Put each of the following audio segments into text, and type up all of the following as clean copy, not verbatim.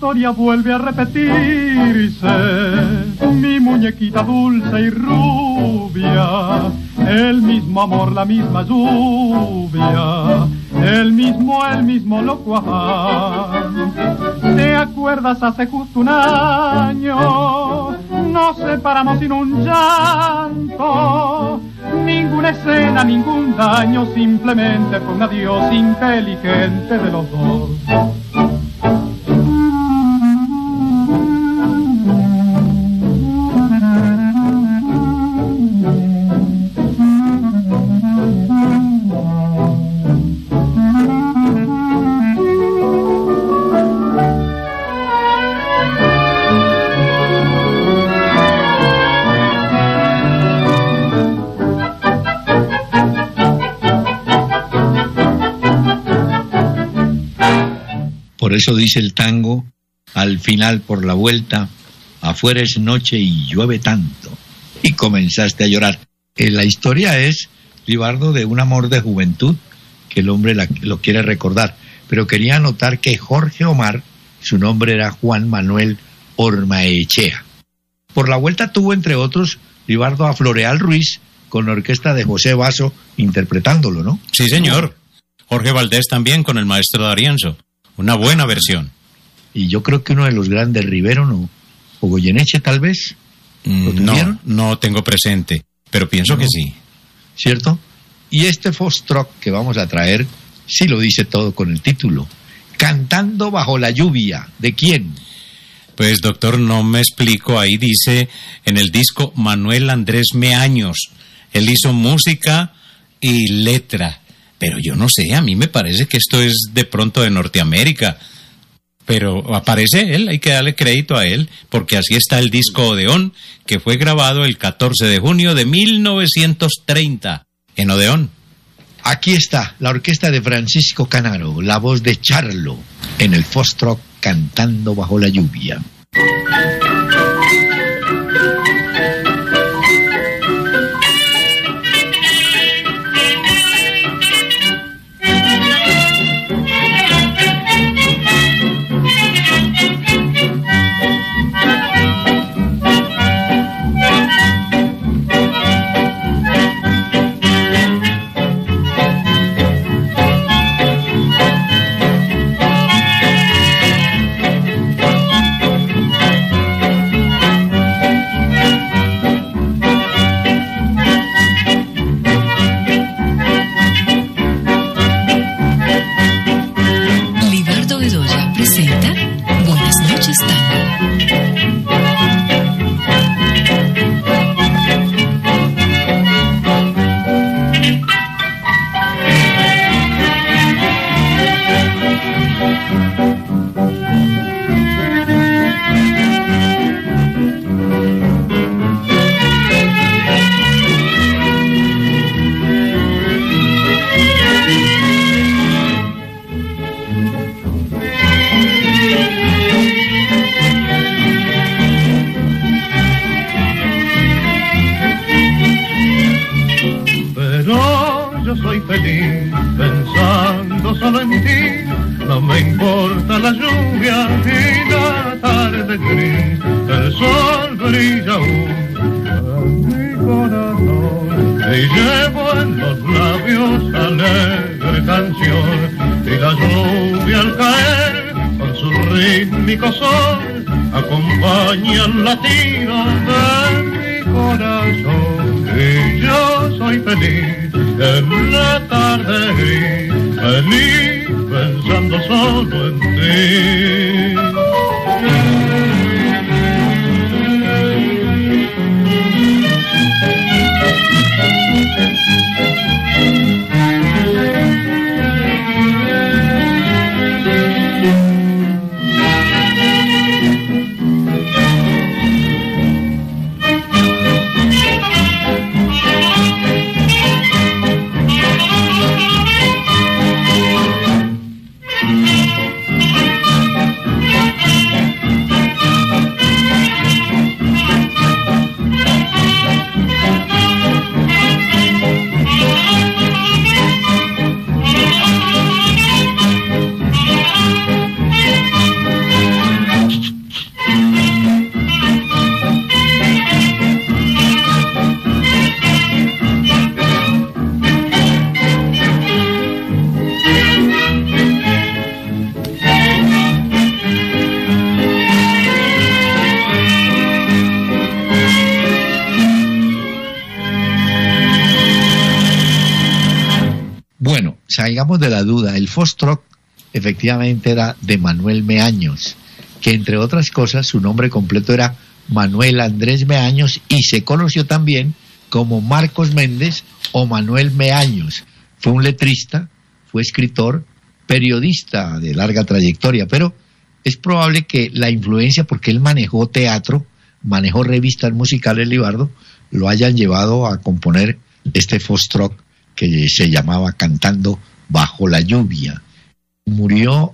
historia vuelve a repetirse, mi muñequita dulce y rubia, el mismo amor, la misma lluvia, el mismo loco afán. ¿Te acuerdas hace justo un año? Nos separamos sin un llanto, ninguna escena, ningún daño, simplemente fue un adiós inteligente de los dos. Por eso dice el tango, al final por la vuelta, afuera es noche y llueve tanto, y comenzaste a llorar. La historia es, Libardo, de un amor de juventud, que el hombre lo quiere recordar, pero quería anotar que Jorge Omar, su nombre era Juan Manuel Ormaechea. Por la vuelta tuvo, entre otros, Libardo, a Floreal Ruiz, con la orquesta de José Basso, interpretándolo, ¿no? Sí, señor. Jorge Valdés también, con el maestro D'Arienzo. Una buena versión. Y yo creo que uno de los grandes, Rivero, ¿no? O Goyeneche, tal vez. No tengo presente, pero pienso que sí. ¿Cierto? Y este Foxtrot que vamos a traer, sí lo dice todo con el título. Cantando bajo la lluvia. ¿De quién? Pues, doctor, no me explico. Ahí dice en el disco Manuel Andrés Meaños. Él hizo música y letra. Pero yo no sé, a mí me parece que esto es de pronto de Norteamérica. Pero aparece él, hay que darle crédito a él, porque así está el disco Odeón, que fue grabado el 14 de junio de 1930 en Odeón. Aquí está la orquesta de Francisco Canaro, la voz de Charlo, en el Foxtrot cantando bajo la lluvia. salgamos de la duda, el Foxtrot efectivamente era de Manuel Meaños, que entre otras cosas su nombre completo era Manuel Andrés Meaños y se conoció también como Marcos Méndez o Manuel Meaños. Fue un letrista, fue escritor, periodista de larga trayectoria, pero es probable que la influencia, porque él manejó teatro, manejó revistas musicales, Libardo, lo hayan llevado a componer este Foxtrot que se llamaba Cantando Bajo la Lluvia. Murió,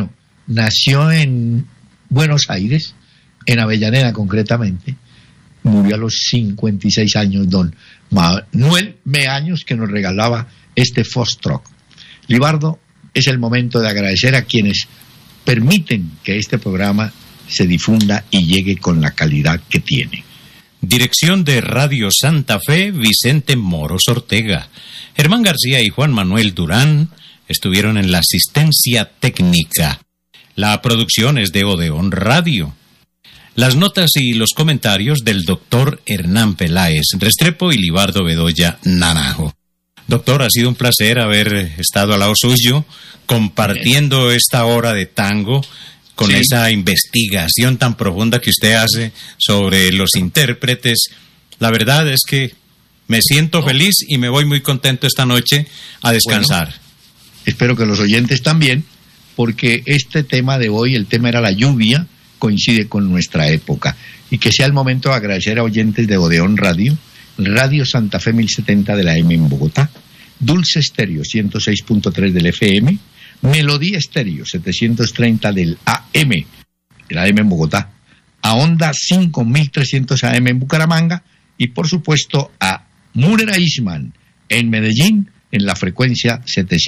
nació en Buenos Aires, en Avellaneda concretamente, murió a los 56 años don Manuel Meaños, que nos regalaba este Foxtrot. Libardo, es el momento de agradecer a quienes permiten que este programa se difunda y llegue con la calidad que tiene. Dirección de Radio Santa Fe, Vicente Moros Ortega. Germán García y Juan Manuel Durán estuvieron en la asistencia técnica. La producción es de Odeón Radio. Las notas y los comentarios del doctor Hernán Peláez Restrepo y Libardo Bedoya Naranjo. Doctor, ha sido un placer haber estado al lado suyo, compartiendo esta hora de tango con esa investigación tan profunda que usted hace sobre los intérpretes. La verdad es que me siento feliz y me voy muy contento esta noche a descansar. Bueno, espero que los oyentes también, porque este tema de hoy, el tema era la lluvia, coincide con nuestra época. Y que sea el momento de agradecer a oyentes de Odeón Radio, Radio Santa Fe 1070 de la M en Bogotá, Dulce Estéreo 106.3 del FM, Melodía Estéreo 730 del AM, de la AM en Bogotá, a Onda 5300 AM en Bucaramanga y por supuesto a Murera Eastman en Medellín en la frecuencia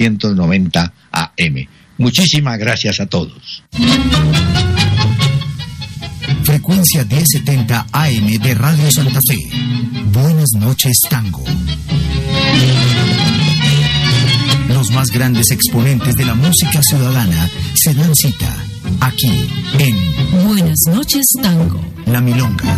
790 AM. Muchísimas gracias a todos. Frecuencia 1070 AM de Radio Santa Fe. Buenas noches, tango. Los más grandes exponentes de la música ciudadana se dan cita aquí en Buenas noches, tango. La Milonga.